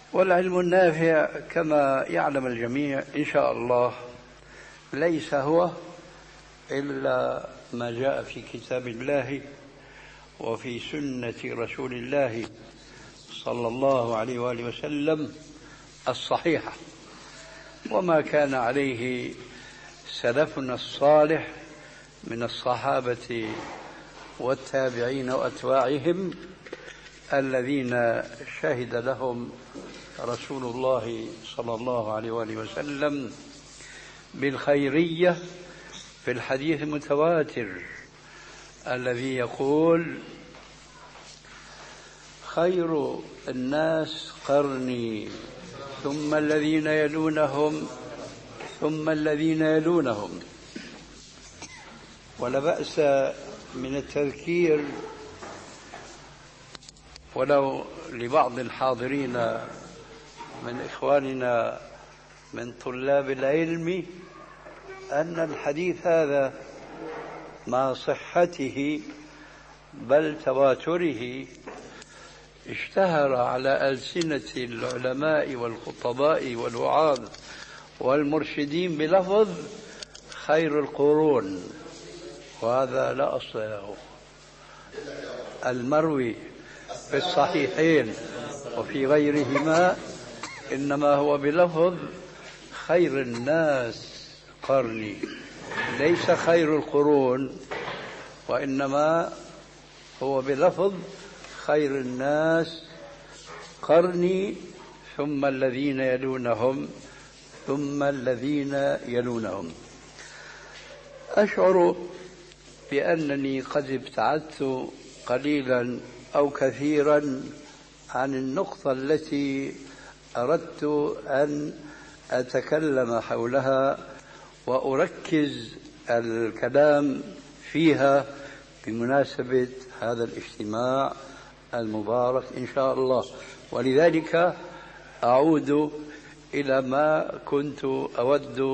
والعلم النافع كما يعلم الجميع إن شاء الله ليس هو إلا ما جاء في كتاب الله وفي سنة رسول الله صلى الله عليه وآله وسلم الصحيحة، وما كان عليه سلفنا الصالح من الصحابة والتابعين وأتباعهم الذين شهد لهم رسول الله صلى الله عليه وآله وسلم بالخيرية في الحديث المتواتر الذي يقول: خير الناس قرني ثم الذين يلونهم ثم الذين يلونهم. ولا بأس من التذكير ولو لبعض الحاضرين من إخواننا من طلاب العلم أن الحديث هذا مع صحته بل تواتره اشتهر على ألسنة العلماء والخطباء والوعاظ والمرشدين بلفظ خير القرون، وهذا لا أصل له. المروي في الصحيحين وفي غيرهما إنما هو بلفظ خير الناس قرني، ليس خير القرون، وإنما هو بلفظ خير الناس قرني ثم الذين يلونهم ثم الذين يلونهم. أشعر بأنني قد ابتعدت قليلا أو كثيرا عن النقطة التي أردت أن أتكلم حولها وأركز الكلام فيها بمناسبة هذا الاجتماع المبارك إن شاء الله. ولذلك أعود إلى ما كنت أود